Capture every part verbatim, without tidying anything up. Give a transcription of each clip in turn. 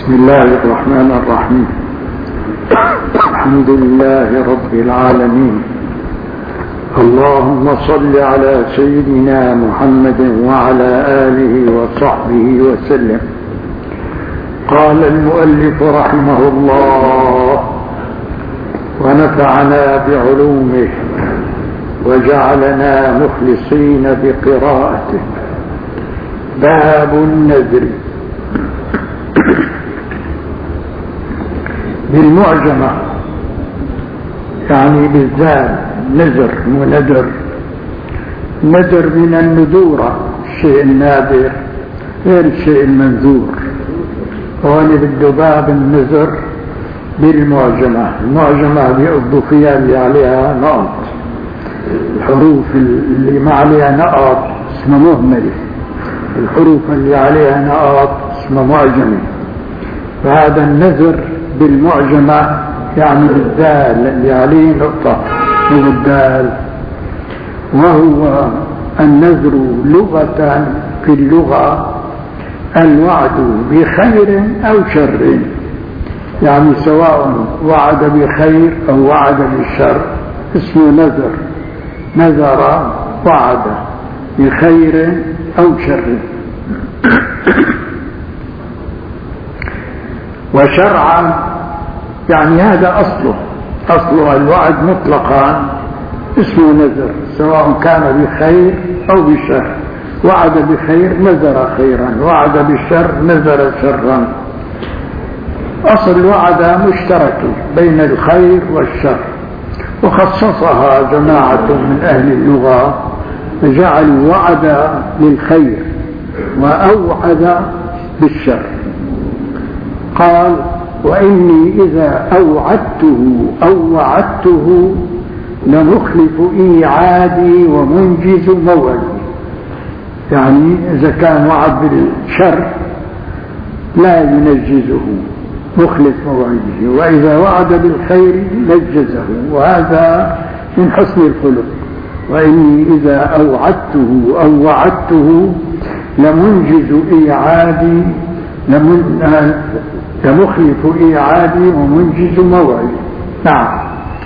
بسم الله الرحمن الرحيم. الحمد لله رب العالمين. اللهم صل على سيدنا محمد وعلى آله وصحبه وسلم. قال المؤلف رحمه الله ونفعنا بعلومه وجعلنا مخلصين بقراءته. باب النذر. بالمعجمة يعني بالذال نذر وندر. ندر من النذورة الشيء النادر غير الشيء المنذور. وهنا بالدباب النذر بالمعجمة. المعجمة بيقضوا فيها اللي عليها نقط، الحروف اللي ما عليها نقط اسمها مهملة، الحروف اللي عليها نقط اسمها معجمة. فهذا النذر بالمعجمة يعني بالدال اللي عليه نقطة من الدال. وهو النذر لغة في اللغة الوعد بخير أو شر، يعني سواء وعد بخير أو وعد بالشر اسمه نذر. نذر وعد بخير أو شر. وشرعا يعني هذا أصله أصله الوعد مطلقا اسمه نذر، سواء كان بخير أو بشر. وعد بخير نذر خيرا، وعد بالشر نذر شرا. أصل الوعد مشترك بين الخير والشر، وخصصها جماعة من أهل اللغة فجعلوا وعد للخير وأوعد بالشر. قال وإني إذا أوعدته أو وعدته لمخلف إيعادي ومنجز موعدي. يعني إذا كان وعد بالشر لا ينجزه، مخلف موعده، وإذا وعد بالخير نجزه، وهذا من حسن الخلق. وإني إذا أوعدته أو وعدته لمنجز إيعادي لمخلف إيعادي ومنجز موعدي. نعم.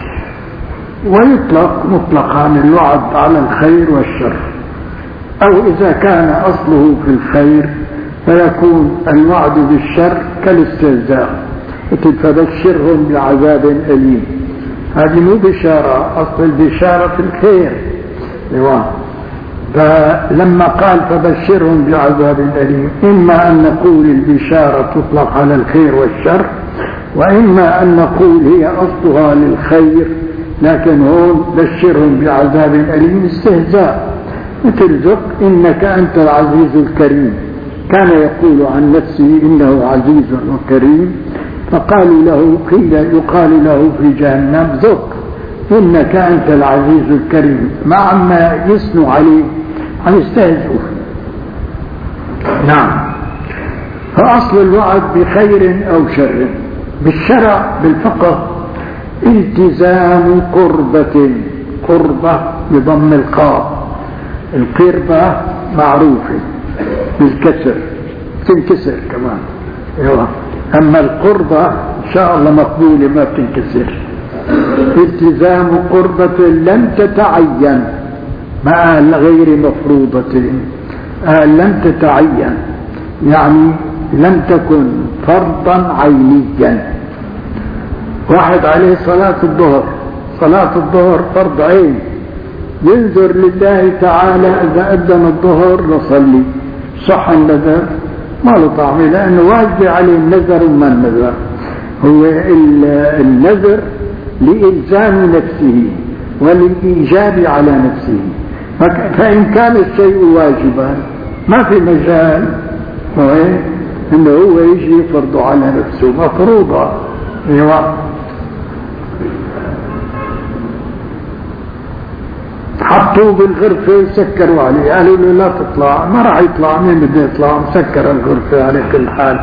ويطلق مطلقا الوعد على الخير والشر، أو إذا كان أصله في الخير فيكون الوعد بالشر كالاستهزاء، فبشرهم بعذاب أليم. هذه مو بشارة، أصل البشارة في الخير. فلما قال فبشرهم بعذاب أليم، إما أن نقول البشارة تطلق على الخير والشر، وإما أن نقول هي أصلها للخير، لكن هون بشرهم بعذاب أليم استهزاء. مثل ذق إنك أنت العزيز الكريم، كان يقول عن نفسه إنه عزيز وكريم، فقالوا له قيل يقال له في جهنم ذق إنك أنت العزيز الكريم، مع ما يثنوا عليه عن يستهزئوا. نعم. فأصل الوعد بخير أو شر. بالشرع بالفقه التزام قربة، قربة بضم القاف، القربة معروفة بالكسر، تنكسر كمان. يلا. أما القربة إن شاء الله مقبولة ما بتنكسر. التزام قربة لم تتعين مع غير مفروضة. آه لم تتعين يعني لم تكن فرضا عينيا. واحد عليه صلاة الظهر، صلاة الظهر فرض عين، ينذر لله تعالى إذا أذن الظهر لصلي، صح النذر ما له طعم، لأنه واجب عليه النذر وما النذر. هو النذر لإلزام نفسه وللإيجاب على نفسه. فإن كان الشيء واجبا ما في مجال إنه هو يجي يفرض على نفسه، مفروضة. ايوه. حطوه بالغرفة سكروا عليه، قالوا له لا تطلع، ما راح يطلع، مين بده يطلع؟ مسكر الغرفة على كل حال.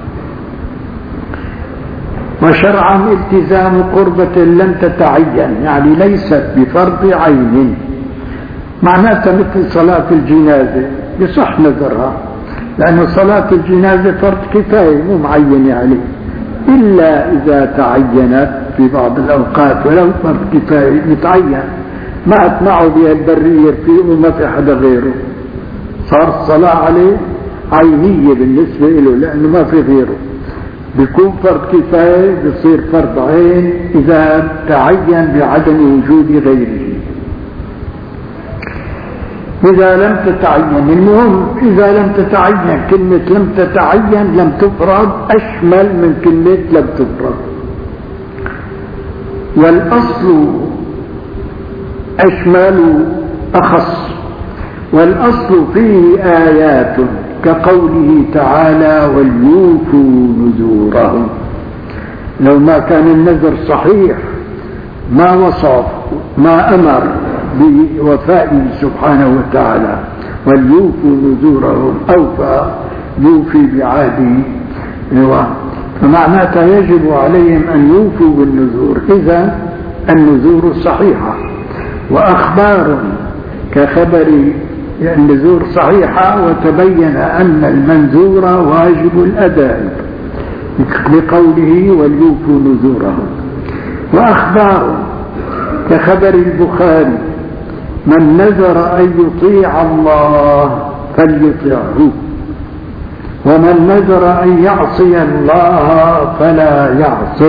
وشرعا التزام قربة لم تتعين يعني ليست بفرض عين، معناتها مثل صلاة الجنازة يصح نذرها، لأن صلاة الجنازة فرض كفاية مو معين عليه، إلا إذا تعينت في بعض الأوقات ولو فرض كفاية متعين ما أتمعوا بها البرية فيه وما في حدا غيره، صار الصلاة عليه عينية بالنسبة له لأنه ما في غيره، بيكون فرض كفاية بيصير فرض عين إذا تعين بعدم وجود غيره. إذا لم تتعين، المهم إذا لم تتعين، كلمة لم تتعين لم تفرض أشمل من كلمة لم تفرض. والأصل أشمل أخص، والأصل فيه آيات كقوله تعالى وليوفوا نذورهم. لو ما كان النذر صحيح ما وصف ما أمر بوفائه سبحانه وتعالى، وليوفوا نذورهم أوفى يوفي بعهده، فمعناتها يجب عليهم أن يوفوا بالنذور. إذا النذور صحيحة، وأخبار كخبر النذور صحيحة وتبين أن المنذور واجب الأداء بقوله وليوفوا نذورهم. وأخبار كخبر البخاري من نذر أن يطيع الله فليطيعه، ومن نذر أن يعصي الله فلا يعصه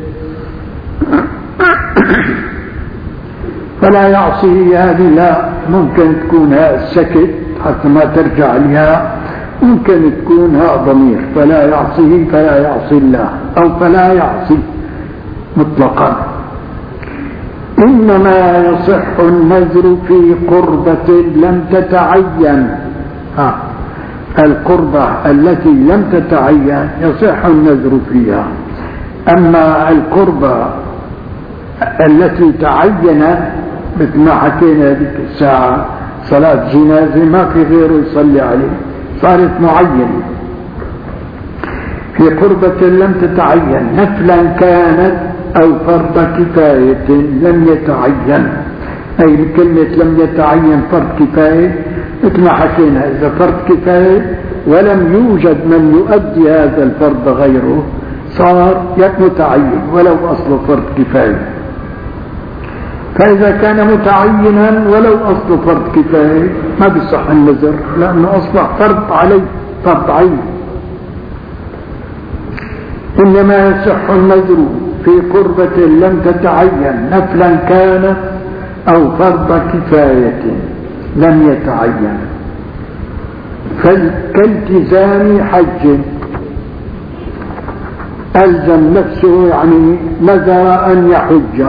فلا يعصيه. هذه لا ممكن تكون ها السكت حتى ما ترجع لها، ممكن تكون ها ضمير فلا يعصيه فلا يعصي الله أو فلا يعصي مطلقا. إنما يصح النذر في قربة لم تتعين، ها القربة التي لم تتعين يصح النذر فيها. أما القربة التي تعينت مثل ما حكينا هذيك الساعة صلاة جنازة ما في غيره يصلي عليه، صارت معينة. في قربة لم تتعين نفلا كانت أو فرض كفاية لم يتعين، أي كلمة لم يتعين فرض كفاية مثل ما حكينا، إذا فرض كفاية ولم يوجد من يؤدي هذا الفرض غيره صار متعين ولو أصل فرض كفاية. فإذا كان متعينا ولو أصل فرض كفاية ما بيصح النذر لأنه أصبح فرض عليه، فرض عين. إنما يصح النذر في قربة لم تتعين نفلا كان أو فرض كفاية لم يتعين، كالتزام حج ألزم نفسه، يعني نذر أن يحج،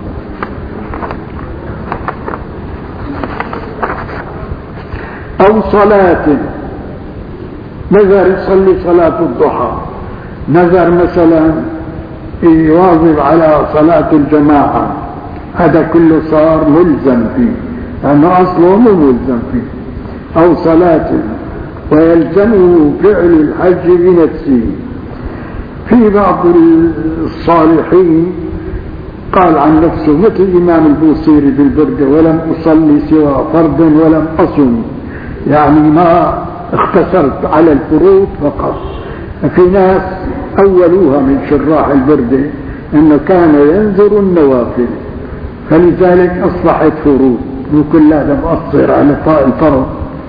أو صلاة نذر يصلي صلاة الضحى، نذر مثلا يواظب على صلاة الجماعة، هذا كله صار ملزم فيه لأنه أصله مو ملزم فيه. أو صلاة ويلزمه فعل الحج بنفسه. في بعض الصالحين قال عن نفسه مثل الإمام البوصيري بالبردة ولم أصلي سوى فرض ولم أصم، يعني ما اختصرت على الفروض فقط. في ناس أولوها من شراح البردة أنه كان ينذر النوافل فلذلك أصبحت فروض، مو كل هذا مؤثر على الفرض.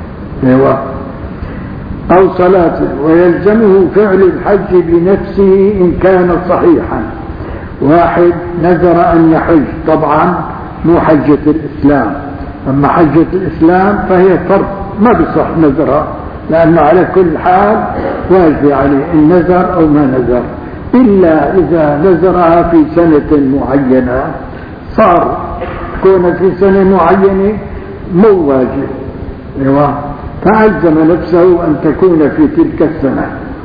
أو صلاة ويلزمه فعل الحج بنفسه إن كان صحيحا. واحد نذر أن يحج، طبعا مو حجة الإسلام، أما حجة الإسلام فهي فرض ما بصح نذرها لأنه على كل حال واجب عليه النذر أو ما نذر، إلا إذا نذرها في سنة معينة صار كون في سنة معينة مو واجب، فألزم نفسه أن تكون في تلك السنة.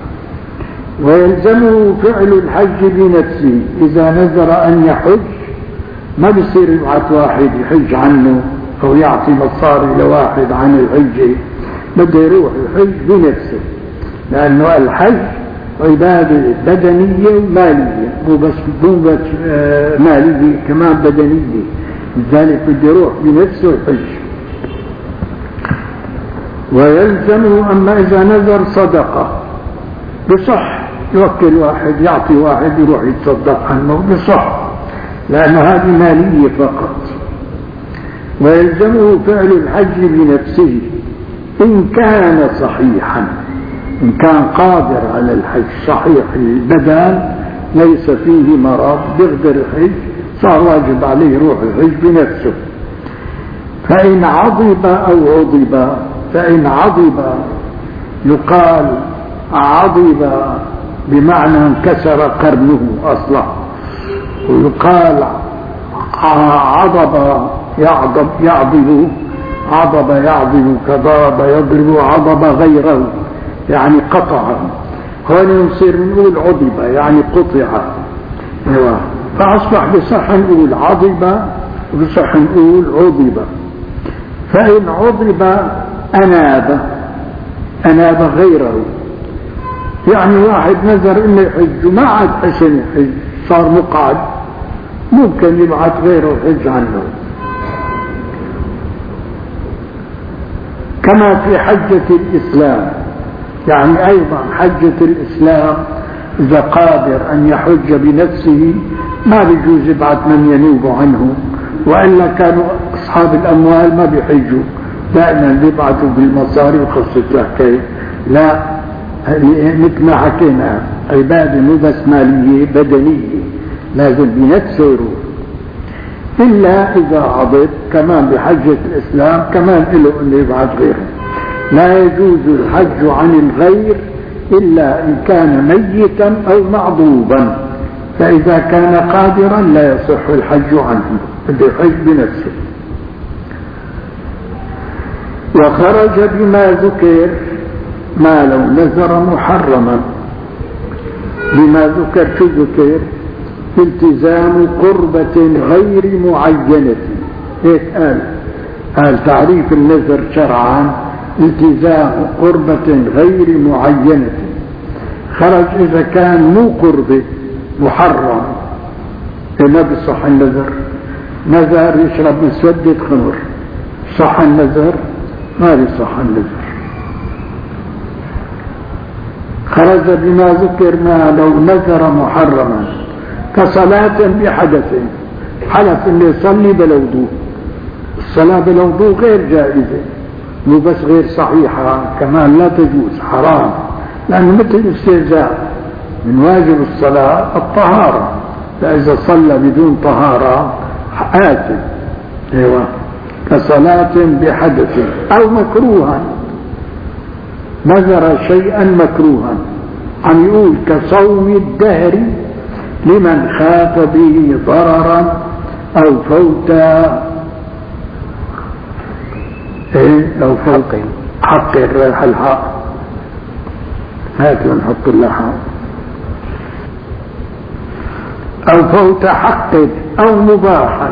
ويلزمه فعل الحج بنفسه، إذا نذر أن يحج ما بصير يبعث واحد يحج عنه أو يعطي مصاري لواحد عن الحج، بده يروح يحج بنفسه، لأنه الحج عبادة بدنية ومالية، مو بس مو بس مالية كمان بدنية، لذلك بده يروح بنفسه يحج. ويلزم أما إذا نذر صدقة بصح، يوكل واحد يعطي واحد يروح يتصدق عنه بصح، لأن هذه مالية فقط. ويلزمه فعل الحج بنفسه إن كان صحيحا، إن كان قادر على الحج صحيح البدن ليس فيه مرض بيقدر الحج صار واجب عليه يروح الحج بنفسه. فإن عضب أو عضب، فإن عضب يقال عضب بمعنى انكسر قرنه أصلا، ويقال عضب يعضب يعضب عضب يعضب كضرب يضرب عضب غيره يعني قطعه. هون نصير نقول عضب يعني قطع، فأصبح بصح نقول عضب وبصح نقول عضب. فإن عضب أناب، أناب غيره، يعني واحد نذر إنه يحج ما عاد حسن يحج صار مقعد، ممكن يبعث غيره يحج عنه. كما في حجة الإسلام، يعني أيضا حجة الإسلام إذا قادر أن يحج بنفسه ما بيجوز يبعث من ينوب عنه، وإلا كانوا أصحاب الأموال ما بيحجوا دائما بيبعثوا بالمصاري وخصة الحكاية. لا، مثل ما حكينا عبادة مو بس مالية بدنية، لازم بنفسه يروح. إلا إذا عضب كمان بحجة الإسلام كمان له أنه يبعث غيره. لا يجوز الحج عن الغير إلا إن كان ميتا أو معضوبا، فإذا كان قادرا لا يصح الحج عنه، بده يحج بنفسه. وخرج بما ذكر ما لو نذر محرما، بما ذكر شو ذكر؟ التزام قربة غير معينة، هيك قال قال تعريف النذر شرعا التزام قربة غير معينة. خرج إذا كان مو قربة محرم ما بصح النذر. نذر يشرب مسودة خمر، صح النذر؟ ما بصح النذر. خرج بما ذكر ما لو نذر محرما كصلاة بحدث، حدث اللي يصلي بلا وضوء، الصلاة بلا وضوء غير جائزة، مو بس غير صحيحة كمان لا تجوز، حرام، لأنه مثل الاستهزاء. من واجب الصلاة الطهارة، فإذا صلى بدون طهارة آثم. ايوه، كصلاة بحدث أو مكروها، نذر شيئا مكروها، عم يقول كصوم الدهر لمن خاف به ضررا أو فوتا ايه أو فوت حق الريح الحق، هاتوا نحط اللحم، أو فوت حق أو مباحا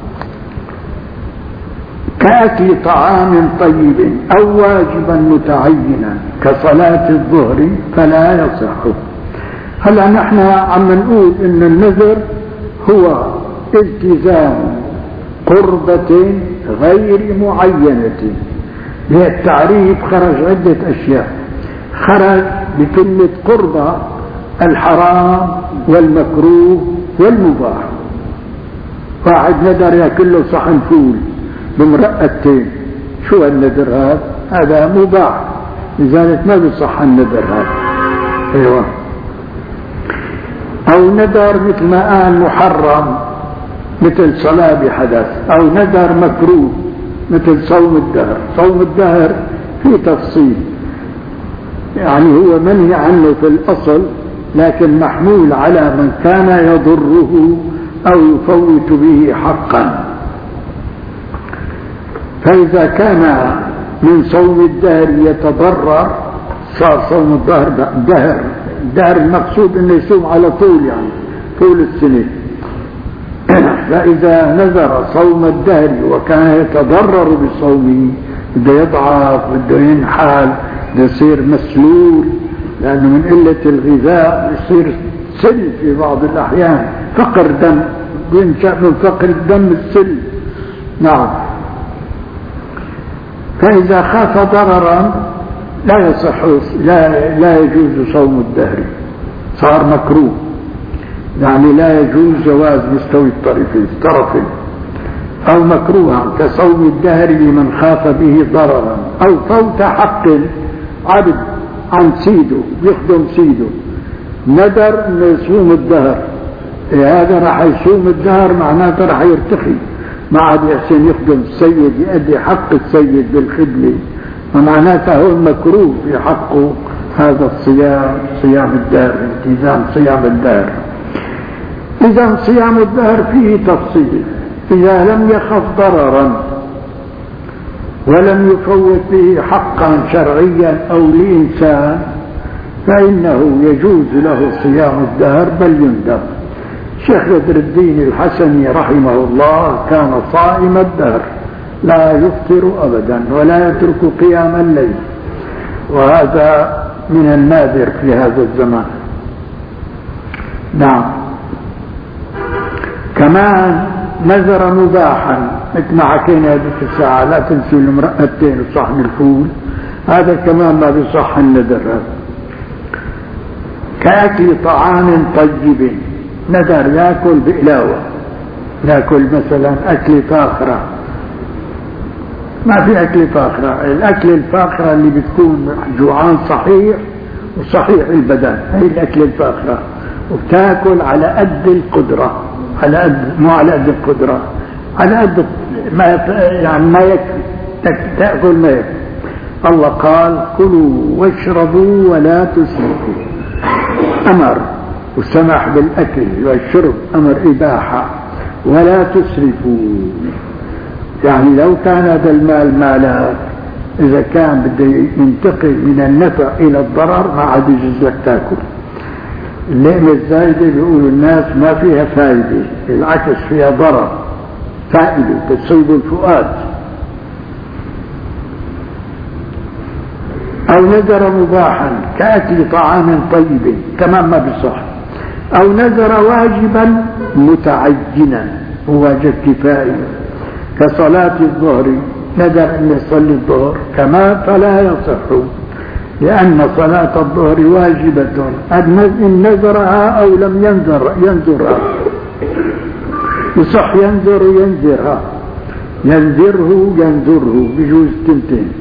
كأكل طعام طيب أو واجبا متعينا كصلاة الظهر فلا يصح. هلا نحن عم نقول إن النذر هو التزام قربة غير معينة. بالتعريف خرج عدة أشياء، خرج بكلمة قربة الحرام والمكروه والمباح. واحد ندر ياكل له صحن فول بمرقتين، شو النذر هذا؟ هذا مباح، لذلك ما بيصح النذر هذا. ايوه. او ندر مثل ما قال محرم مثل صلاة بحدث، او ندر مكروه مثل صوم الدهر. صوم الدهر في تفصيل، يعني هو منهي عنه في الاصل، لكن محمول على من كان يضره او يفوت به حقا. فإذا كان من صوم الدهر يتضرر صار صوم الدهر دهر. الدهر المقصود انه يصوم على طول، يعني طول السنة. فإذا نذر صوم الدهر وكان يتضرر بصومه، بده يضعف، بده ينحل، بده يصير مسلول، لأنه من قلة الغذاء يصير سل في بعض الأحيان، فقر دم، ينشأ من فقر الدم السل. نعم. فإذا خاف ضررا لا يصح لا, لا يجوز صوم الدهر، صار مكروه، يعني لا يجوز جواز مستوي الطرفين طرفين، أو مكروها كصوم الدهر لمن خاف به ضررا أو فوت حق عبد عن سيده يخدم سيده، ندر انه يصوم الدهر، إيه هذا راح يصوم الدهر معناته راح يرتخي، ما عاد يحسن يخدم السيد يؤدي حق السيد بالخدمة، ومعناته هو المكروه في حقه هذا الصيام، صيام الدهر، التزام صيام الدهر. إذا صيام الدهر فيه تفصيل، إذا لم يخف ضررا ولم يفوت به حقا شرعيا أو لإنسان فإنه يجوز له صيام الدهر بل يندب. شيخ بدر الدين الحسني رحمه الله كان صائم الدهر لا يفطر أبدا ولا يترك قيام الليل، وهذا من النادر في هذا الزمان. نعم. كمان نذر مباحا مثل ما حكينا هذه الساعة، لا تنسوا المرأتين وصحن الفول، هذا كمان ما بيصح النذر هذا. كأكل طعام طيب، نذر يأكل بإلاوة، يأكل مثلا أكل فاخرة، ما في أكل فاخرة، الأكل الفاخرة اللي بتكون جوعان صحيح وصحيح البدن، هي الأكل الفاخرة، وبتاكل على قد القدرة، على قد مو على قد القدرة، على قد ما يعني ما يكفي تأكل ما يكفي. الله قال كلوا واشربوا ولا تسرفوا، أمر وسمح بالأكل والشرب، أمر إباحة، ولا تسرفوا، يعني لو كان هذا المال مالك إذا كان بده ينتقل من النفع إلى الضرر ما عاد يجوز لك تاكل. اللقمة الزايدة بيقولوا الناس ما فيها فائدة، العكس فيها ضرر، فائدة تصيب الفؤاد. أو نذر مباحا كأكل طعام طيب كمان ما بصح، أو نذر واجبا متعجنا وواجب كفائي كصلاة الظهر، نذر أن يصلي الظهر كما فلا يصح، لأن صلاة الظهر واجبة إن نذرها أو لم ينذر ينذرها، يصح ينذر ينذرها، ينذره ينذره بجوز تنتين.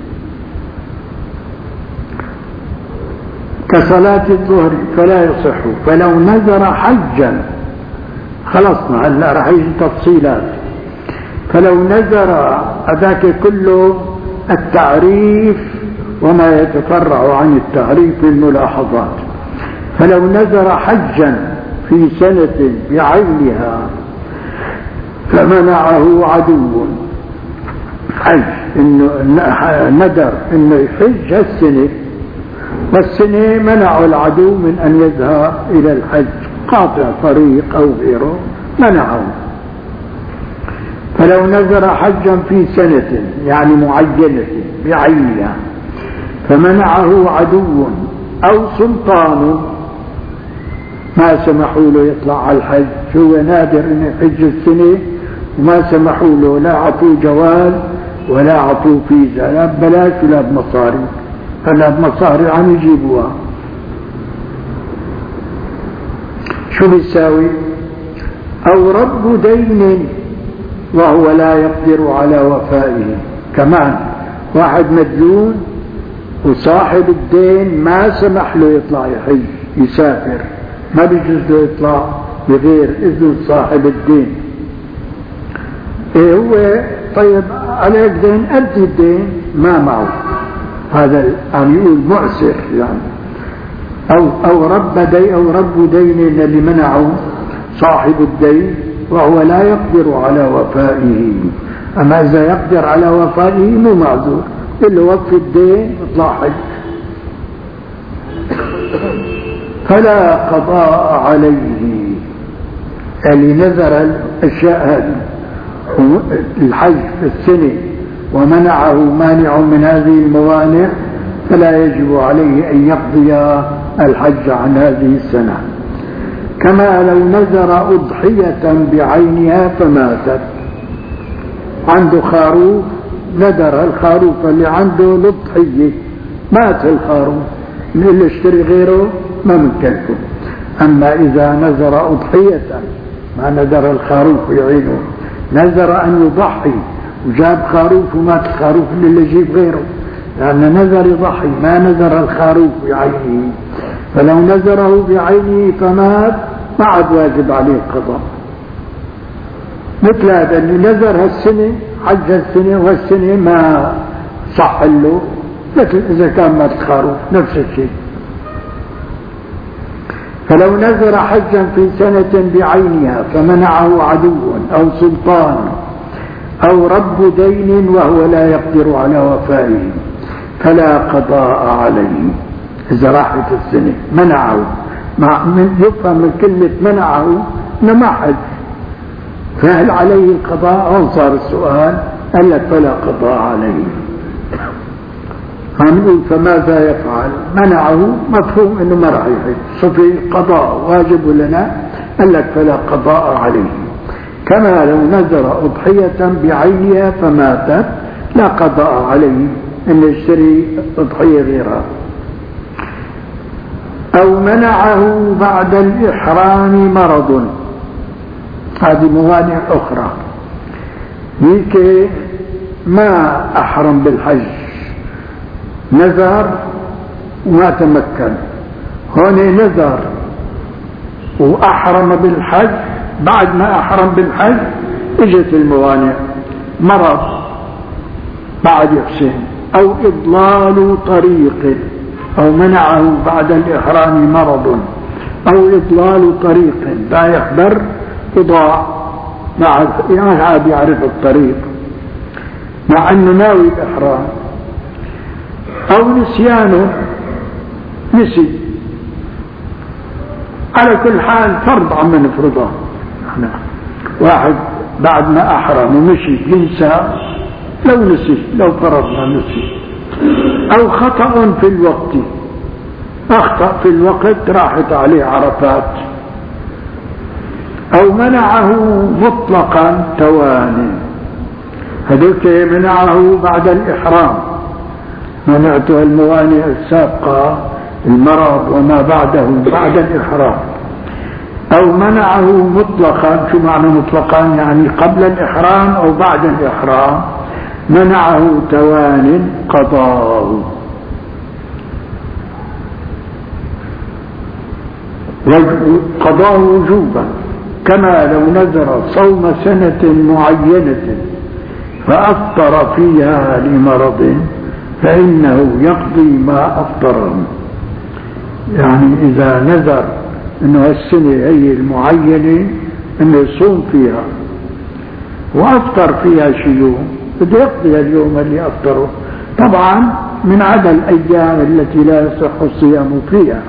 كصلاة الظهر فلا يصح، فلو نذر حجا خلصنا هلا راح يجي تفصيلات، فلو نذر هذاك كله التعريف وما يتفرع عن التعريف بالملاحظات، فلو نذر حجا في سنة بعينها فمنعه عدو حج، إنه نذر إنه يحج السنة، والسنة منعوا العدو من أن يذهب إلى الحج، قاطع طريق أو غيره منعه. فلو نذر حجا في سنة يعني معينة بعينها فمنعه عدو أو سلطان ما سمحوا له يطلع على الحج، هو نادر أن يحج السنة وما سمحوا له، لا عطوه جواز ولا عطوه فيزا، لا ببلاش ولا بمصاري، هلا بمصاري عم يجيبوها. شو بيساوي؟ أو رب دين وهو لا يقدر على وفائه، كمان واحد مديون وصاحب الدين ما سمح له يطلع يحج يسافر، ما بيجوز له يطلع بغير إذن صاحب الدين. إيه هو طيب عليك دين أدي الدين ما معه، هذا عم يقول معسر يعني. أو أو رب دين أو رب دين اللي منعه صاحب الدين وهو لا يقدر على وفائه، أما إذا يقدر على وفائه مو معذور، اللي وفي الدين يطلع حج. فلا قضاء عليه، اللي نذر الأشياء هذه الحج في السنة ومنعه مانع من هذه الموانع فلا يجب عليه أن يقضي الحج عن هذه السنة. كما لو نذر أضحية بعينها فماتت، عنده خروف نذر الخروف اللي عنده للضحية، مات الخروف، اللي اشتري غيره ما مكلفه. أما إذا نذر أضحية ما نذر الخروف يعينه، نذر أن يضحي وجاب خروف ومات الخروف اللي يجيب غيره، لأن يعني نذر يضحي، ما نذر الخروف بعينه. فلو نذره بعينه فمات ما عاد واجب عليه القضاء. مثل هذا اللي نذر هالسنة حج السنة والسنة ما صح له، مثل إذا كان مات الخروف نفس الشيء. فلو نذر حجا في سنة بعينها فمنعه عدو أو سلطان أو رب دين وهو لا يقدر على وفائه فلا قضاء عليه. إذا راحت السنة منعه، مع من يفهم من كلمة منعه إنه ما حج، فهل عليه القضاء؟ أو صار السؤال قال لك فلا قضاء عليه. هنقول فماذا يفعل؟ منعه مفهوم انه ما راح يحج، صفي قضاء واجب لنا، قال لك فلا قضاء عليه. كما لو نذر أضحية بعينها فماتت لا قضاء عليه ان يشتري أضحية غيرها. أو منعه بعد الإحرام مرض، هذه موانع أخرى. هيك ما أحرم بالحج، نذر وما تمكن، هون نذر وأحرم بالحج، بعد ما أحرم بالحج اجت الموانع، مرض بعد يحسن، أو إضلال طريق، أو منعه بعد الإحرام مرض أو إضلال طريق، لا يخبر إضاع مع يعني عاد يعرف الطريق مع أنه ناوي الإحرام، أو نسيانه نسي. على كل حال فرض عم نفرضه، واحد بعد ما أحرم ومشي ينسى، لو نسي لو فرضنا نسي. أو خطأ في الوقت، أخطأ في الوقت راحت عليه عرفات. أو منعه مطلقا تواني، هذوك منعه بعد الإحرام، منعته الموانع السابقة المرض وما بعده بعد الإحرام. أو منعه مطلقا، شو معنى مطلقا؟ يعني قبل الإحرام أو بعد الإحرام، منعه توان قضاءه. قضاء وجوبا، كما لو نذر صوم سنة معينة فأفطر فيها لمرض فإنه يقضي ما أفطره. يعني إذا نذر أنه السنة هي المعينة أنه يصوم فيها وأفطر فيها شي يوم، بده يقضي اليوم اللي أفطره، طبعا من عدا الأيام التي لا يصح الصيام فيها.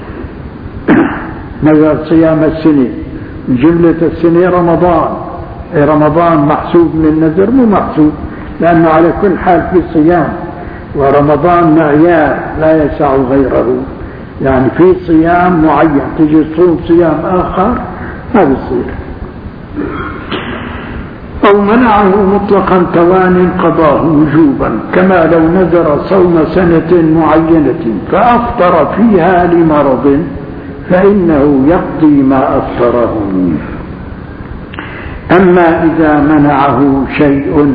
نذر صيام السنة، جملة السنة رمضان، رمضان محسوب من النذر؟ مو محسوب، لأنه على كل حال في صيام، ورمضان معيار لا يسع غيره، يعني في صيام معين، تجي تصوم صيام آخر ما بيصير. أو منعه مطلقا توان قضاه وجوبا، كما لو نذر صوم سنة معينة فأفطر فيها لمرض فإنه يقضي ما أفطره. أما إذا منعه شيء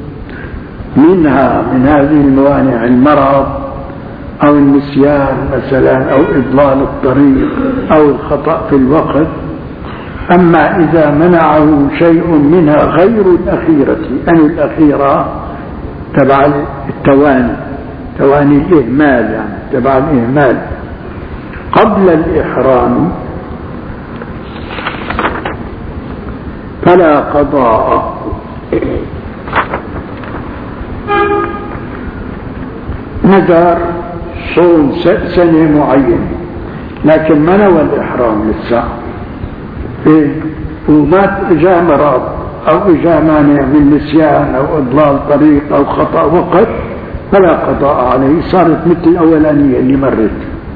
منها من هذه الموانع، المرض أو النسيان مثلا أو إضلال الطريق أو الخطأ في الوقت، أما إذا منعه شيء منها غير الأخيرة، أن الأخيرة تبع التواني، تواني الإهمال يعني تبع الإهمال قبل الإحرام، فلا قضاء. نذر صوم سنة معينة لكن ما نوى الإحرام لسه، إيه؟ ومات إجا مرض أو إجا مانع من نسيان أو إضلال طريق أو خطأ وقت، فلا قضاء عليه، صارت مثل الأولانية اللي مرت.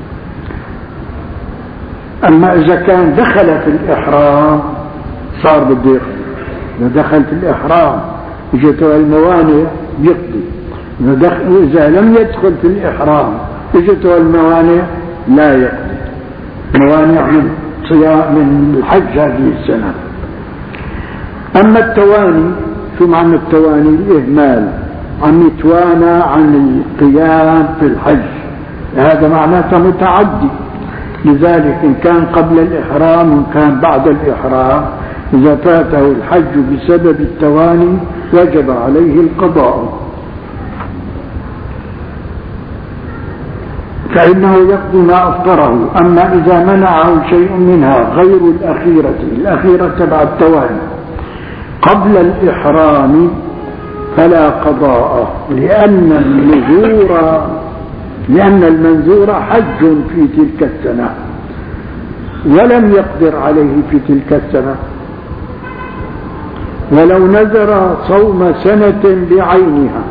أما إذا كان دخل في الإحرام صار بده يخرج، إذا دخل في الإحرام اجته الموانع يقضي. وإذا لم يدخل في الإحرام اجته الموانع لا يقضي، موانع من صيام من الحج هذه السنة. أما التواني، شو معنى التواني؟ الإهمال، عم يتوانى عن القيام في الحج، هذا معناته متعدي. لذلك إن كان قبل الإحرام وإن كان بعد الإحرام إذا فاته الحج بسبب التواني وجب عليه القضاء، فإنه يقضي ما أفطره. أما إذا منعه شيء منها غير الأخيرة، الأخيرة تبع التواني قبل الإحرام فلا قضاء، لأن النذور لأن المنذور حج في تلك السنة ولم يقدر عليه في تلك السنة. ولو نذر صوم سنة بعينها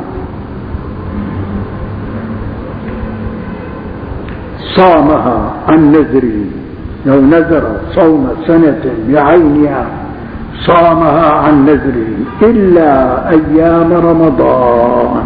صامها عن نذره، لو نذر صوم سنة بعينها صامها عن نذره إلا أيام رمضان.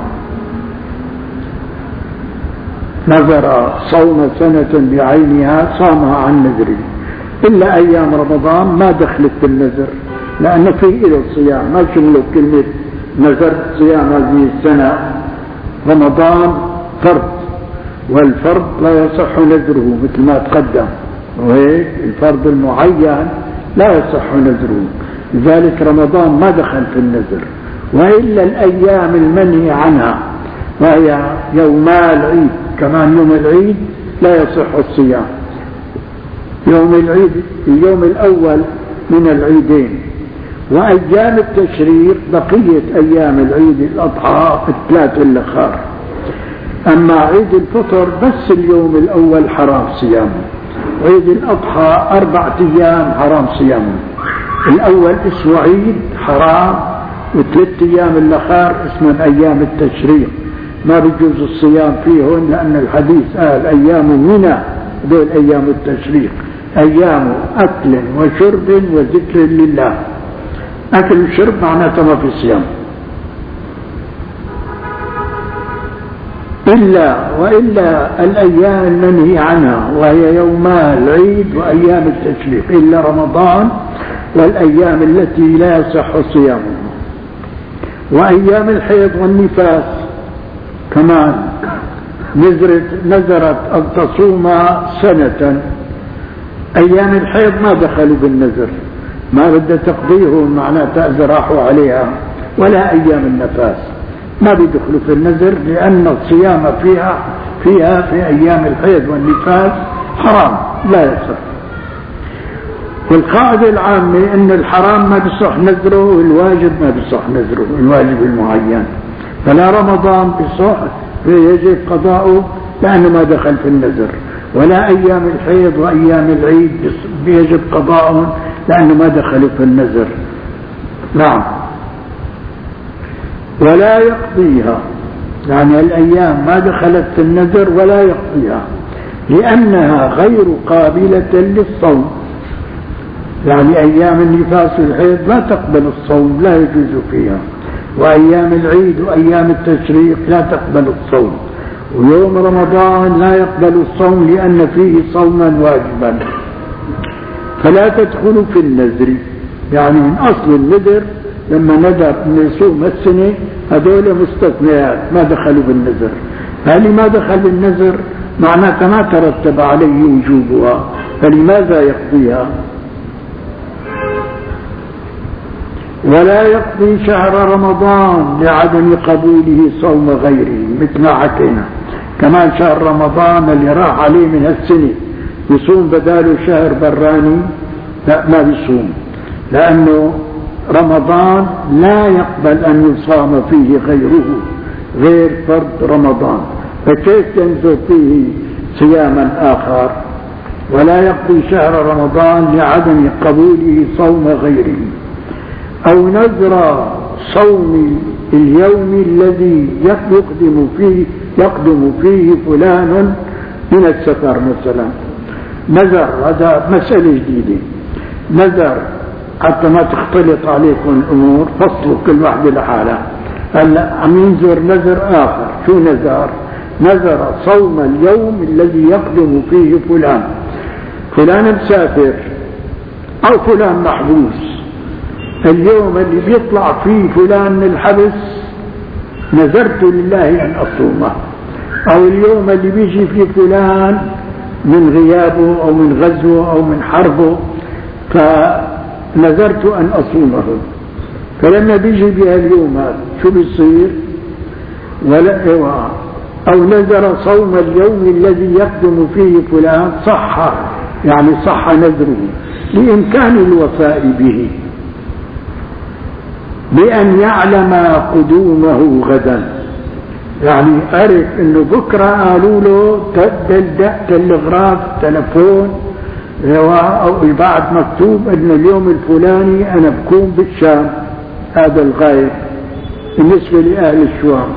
نذر صوم سنة بعينها صامها عن نذره إلا أيام رمضان ما دخلت بالنذر، لأن فيه إلى الصيام ما شمله كلمة نذر صيام هذه السنة. رمضان فرض، والفرض لا يصح نذره مثل ما تقدم، وهيك الفرض المعين لا يصح نذره، لذلك رمضان ما دخل في النذر. وإلا الأيام المنهي عنها وهي يوما العيد، كمان يوم العيد لا يصح الصيام. يوم العيد اليوم الأول من العيدين، وأيام التشريق بقية أيام العيد الأضحى الثلاث الأخر. أما عيد الفطر بس اليوم الأول حرام صيامه، عيد الأضحى أربعة أيام حرام صيامه، الأول اسمه عيد حرام، وثلاث أيام الأخر اسمهم أيام التشريق ما بيجوز الصيام فيهن، لأن الحديث قال أيام منى، دول أيام التشريق أيام أكل وشرب وذكر لله. أكل وشرب معناته ما في صيام. إلا وإلا الأيام المنهي عنها وهي يوما العيد وأيام التشريق، إلا رمضان والأيام التي لا يصح صيامها، وأيام الحيض والنفاس كمان نذرت نذرت أن تصوم سنة. أيام الحيض ما دخلوا بالنذر، ما بدها تقضيهم معناتها إذا راحوا عليها، ولا أيام النفاس ما بيدخلوا في النذر، لأن الصيام فيها فيها في أيام الحيض والنفاس حرام لا يصح. والقاعدة العامة أن الحرام ما بيصح نذره والواجب ما بيصح نذره، الواجب المعين. فلا رمضان بيصح يجب قضاؤه لأنه ما دخل في النذر، ولا أيام الحيض وأيام العيد بيجب قضاؤهم لأنه ما دخلوا في النذر. نعم. ولا يقضيها، يعني الأيام ما دخلت في النذر ولا يقضيها لأنها غير قابلة للصوم، يعني أيام النفاس والحيض لا تقبل الصوم لا يجوز فيها، وأيام العيد وأيام التشريق لا تقبل الصوم، ويوم رمضان لا يقبل الصوم لأن فيه صوما واجبا، فلا تدخل في النذر. يعني من أصل النذر لما نذر أن يصوم السنة هذول مستثنيات ما دخلوا بالنذر، فاللي ما دخل بالنذر معناته ما ترتب عليه وجوبها، فلماذا يقضيها؟ ولا يقضي شهر رمضان لعدم قبوله صوم غيره، مثل ما حكينا. كمان شهر رمضان اللي راح عليه من هالسنة يصوم بداله شهر براني، لا ما بيصوم، لأنه رمضان لا يقبل أن يصام فيه غيره غير فرض رمضان، فكيف ينزل فيه صياما آخر؟ ولا يقضي شهر رمضان لعدم قبوله صوم غيره. أو نذر صوم اليوم الذي يقدم فيه يقدم فيه فلان من السفر مثلا، نذر، هذا مسألة جديدة، نذر حتى ما تختلط عليكم الأمور، فصلوا كل واحدة لحالها. هلا عم ينذر نذر آخر. شو نذر؟ نذر صوم اليوم الذي يقدم فيه فلان، فلان مسافر أو فلان محبوس، اليوم اللي بيطلع فيه فلان من الحبس نذرت لله أن أصومه، أو اليوم اللي بيجي فيه فلان من غيابه أو من غزوه أو من حربه فنذرت أن أصومه. فلما بيجي بها اليوم هذا شو بيصير؟ ولا إيوه. أو نذر صوم اليوم الذي يقدم فيه فلان صح، يعني صح نذره لإمكان الوفاء به بأن يعلم قدومه غدا، يعني عرف انه بكرة قالوا له تدق تلغراف تلفون او بعد مكتوب انه اليوم الفلاني انا بكون بالشام، هذا الغايب بالنسبة لأهل الشام.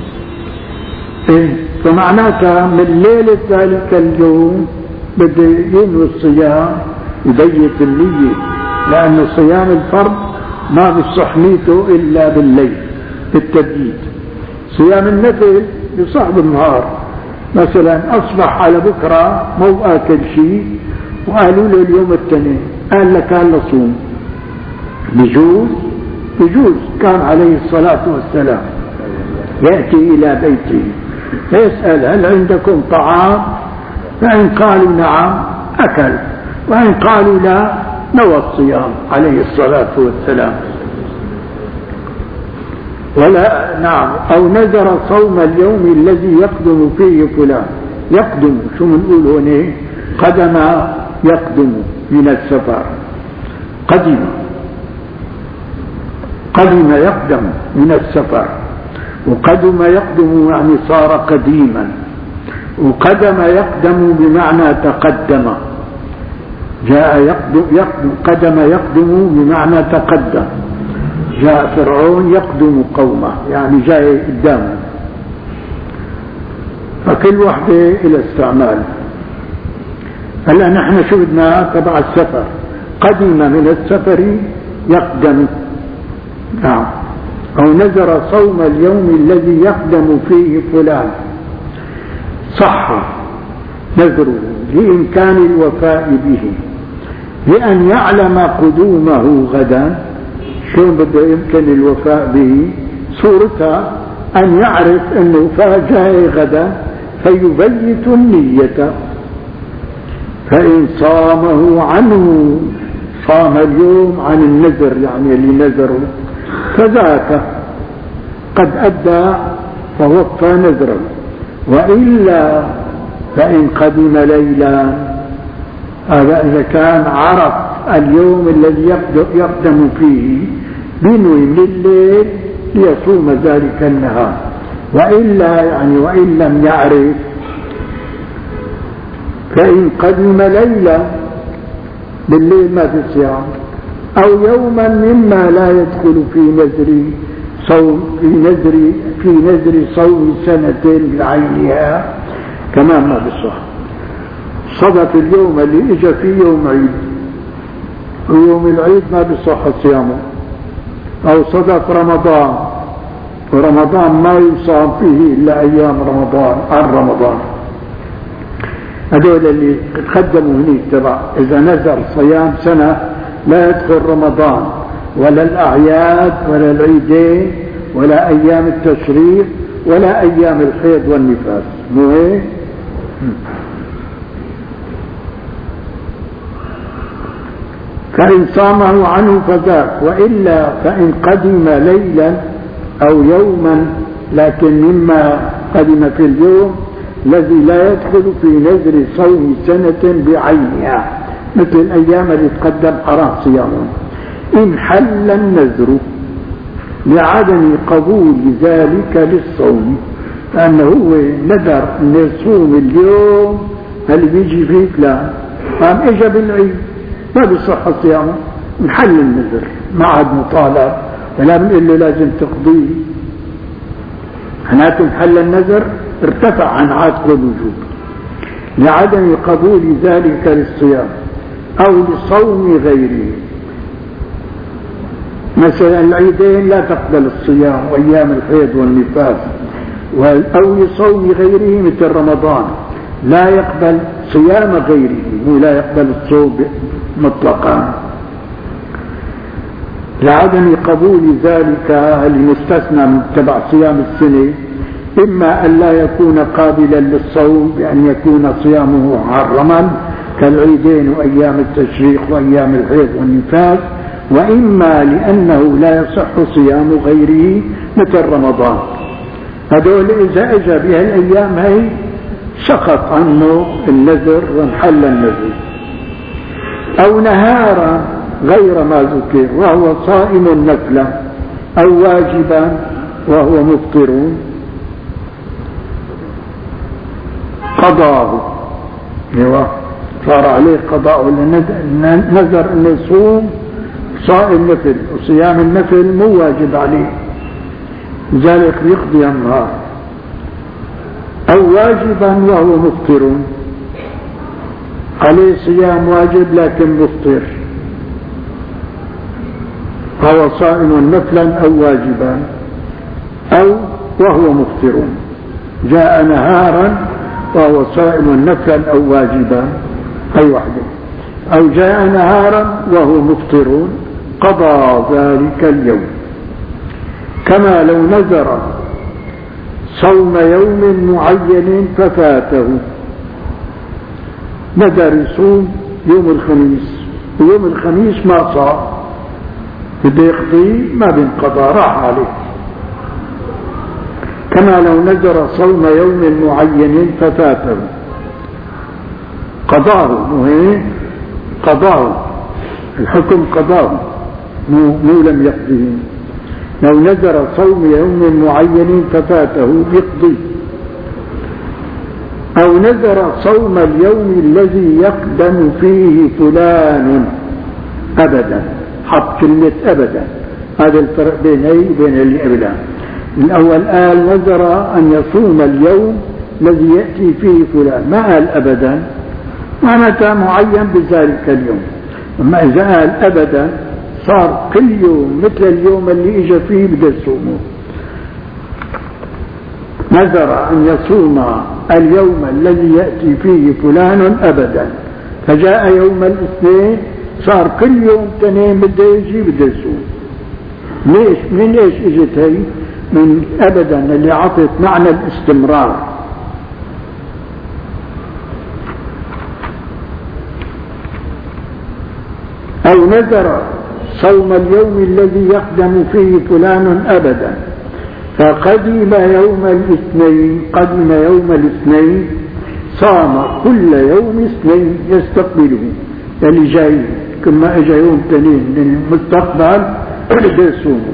فمعناتها من ليلة ذلك اليوم بده ينوي الصيام يبيت النية، لأن صيام الفرض ما بيصح نيته إلا بالليل بالتبييت. صيام النفل بصح بالنهار، مثلا أصبح على بكرة مو آكل شيء وقالوا له اليوم التاني قال لك هلا صوم، بجوز بجوز. كان عليه الصلاة والسلام يأتي إلى بيته يسأل هل عندكم طعام؟ فإن قالوا نعم أكل، وإن قالوا لا نوى الصيام عليه الصلاة والسلام. ولا نعم. أو نذر صوم اليوم الذي يقدم فيه فلان. يقدم شو بنقول هنا؟ قدم يقدم من السفر، قدم قدم يقدم من السفر، وقدم يقدم يعني صار قديما، وقدم يقدم بمعنى تقدم. جاء يقدم, يقدم قدم يقدم بمعنى تقدم. جاء فرعون يقدم قومه يعني جاء قدامه. فكل وحده إلى استعمال. هلا نحن شو بدنا تبع السفر؟ قدم من السفر يقدم. نعم. أو نذر صوم اليوم الذي يقدم فيه فلان صح نذره لإمكان الوفاء به بأن يعلم قدومه غدا. شلون بده يمكن الوفاء به؟ صورتها أن يعرف أنه جاي غدا فيبيت النية، فإن صامه عنه صام اليوم عن النذر يعني اللي نذره فذاك قد أدى فوفى نذره، وإلا فإن قدم ليلا هذا إذا كان عرف اليوم الذي يقدم فيه بنوي من الليل ليصوم ذلك النهار، وإلا يعني وإن لم يعرف فإن قدم ليلا بالليل ما في صيام، أو يوما مما لا يدخل في نذر صوم في نذر في نذر صوم سنة بعينها كمان ما بصح. صدف اليوم اللي اجى فيه يوم عيد ويوم العيد ما بصح صيامه، أو صدف رمضان ورمضان ما يصام فيه إلا أيام رمضان عن رمضان. هذول اللي تقدموا هنيك تبع إذا نزل صيام سنة لا يدخل رمضان ولا الأعياد ولا العيدين ولا أيام التشريق ولا أيام الحيض والنفاس، مو هيك؟ فإن صامه عنه فذاك، وإلا فإن قدم ليلا أو يوما لكن مما قدم في اليوم الذي لا يدخل في نذر صوم سنة بعينها مثل الأيام اللي تقدم حرام صيامهم، إن حل النذر لعدم قبول ذلك للصوم، لأنه هو نذر أن يصوم اليوم اللي بيجي فيه فلان قام إجا بالعيد ما بيصح صيامه، انحل النذر ما عاد مطالب ولا بنقول له لازم تقضيه. هناك انحل النذر ارتفع عن عاتق الوجوب لعدم قبول ذلك للصيام أو لصوم غيره. مثلا العيدين لا تقبل الصيام وأيام الحيض والنفاس، أو لصوم غيره مثل رمضان لا يقبل صيام غيره ولا يقبل الصوم مطلقا، لعدم قبول ذلك المستثنى من تبع صيام السنة، إما أن لا يكون قابلا للصوم بأن يكون صيامه محرما كالعيدين وأيام التشريق وأيام الحيض والنفاس، وإما لأنه لا يصح صيام غيره مثل رمضان. هذول إذا أجى بها الأيام هي سقط عنه النذر وانحل النذر. أو نهارا غير ما ذكر وهو صائم نفلا، أو واجبا وهو مفطر، قضاه صار عليه قضاء النذر أن يصوم صائم نفل، وصيام النفل مو واجب عليه لذلك يقضي النهار، أو واجبا وهو مفطر، عليه صيام واجب لكن مفطر، فهو صائم نفلا أو واجبا، أو وهو مفطر، جاء نهارا وهو صائم نفلا أو واجبا أي واحدة، أو جاء نهارا وهو مفطر قضى ذلك اليوم. كما لو نذر صوم يوم معين ففاته، نذر يصوم يوم الخميس ويوم الخميس ما صام بده يقضي ما بينقضى راح عليه. كما لو نذر صوم يوم معين ففاته قضاه، مو قضاه الحكم قضاه مو, مو لم يقضيه. لو نذر صوم يوم معين ففاته يقضي. أو نذر صوم اليوم الذي يقدم فيه فلان أبدا، حط كلمة أبدا، هذا الفرق بين أي وبين اللي قبلها. الأول قال نذر أن يصوم اليوم الذي يأتي فيه فلان، ما قال أبدا، معناتها معين بذلك اليوم. أما إذا قال أبدا صار كل يوم مثل اليوم اللي إجا فيه بده يصومه. نذر أن يصوم اليوم الذي يأتي فيه فلان أبدا، فجاء يوم الاثنين صار كل يوم تنين بده يجي بده يصوم. ليش؟ من ايش اجت هي؟ من أبدا اللي عطت معنى الاستمرار. أو نذر صوم اليوم الذي يقدم فيه فلان أبدا، فقدم يوم الاثنين قدم يوم الاثنين صام كل يوم اثنين يستقبله، اللي جاي كما اجى يوم اثنين من المستقبل بده يصومه.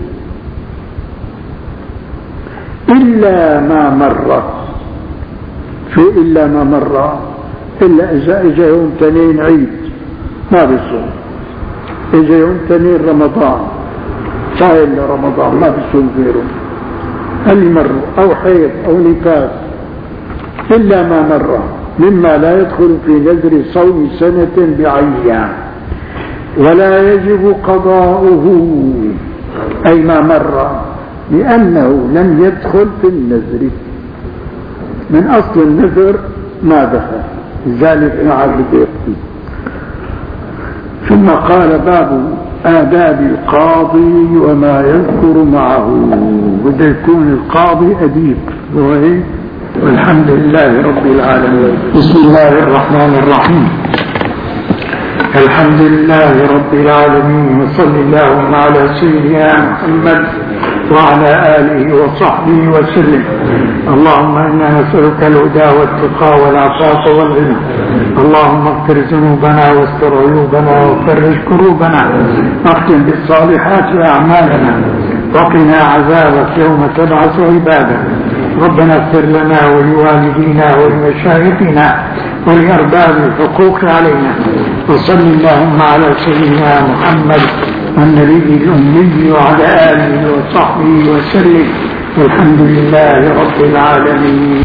إلا ما مر، شو إلا ما مر؟ إلا إذا اجى يوم اثنين عيد ما بيصوم، اجى يوم اثنين رمضان صايم لرمضان ما بيصوم غيره، اللي مروا أو حيض أو نفاس. إلا ما مر مما لا يدخل في نذر صوم سنة بعينها، ولا يجب قضاؤه أي ما مر لأنه لم يدخل في النذر، من أصل النذر ما دخل، لذلك نعم بده يقضي. ثم قال باب آداب القاضي وما يذكر معه، بده يكون القاضي أديب. وهي والحمد لله رب العالمين. بسم الله الرحمن الرحيم. الحمد لله رب العالمين، وصلى اللهم على سيدنا محمد وعلى آله وصحبه وسلم. اللهم إنا نسألك الهدى والتقى والعفاف والغنى. اللهم اغفر ذنوبنا واستر عيوبنا وفرج كروبنا، واختم بالصالحات أعمالنا، وقنا عذابك يوم تبعث عبادك. ربنا اغفر لنا ولوالدينا ولمشايخنا ولأرباب الحقوق علينا. وصل اللهم على سيدنا محمد والنبي الأمي وعلى آله وصحبه وسلم، والحمد لله رب العالمين.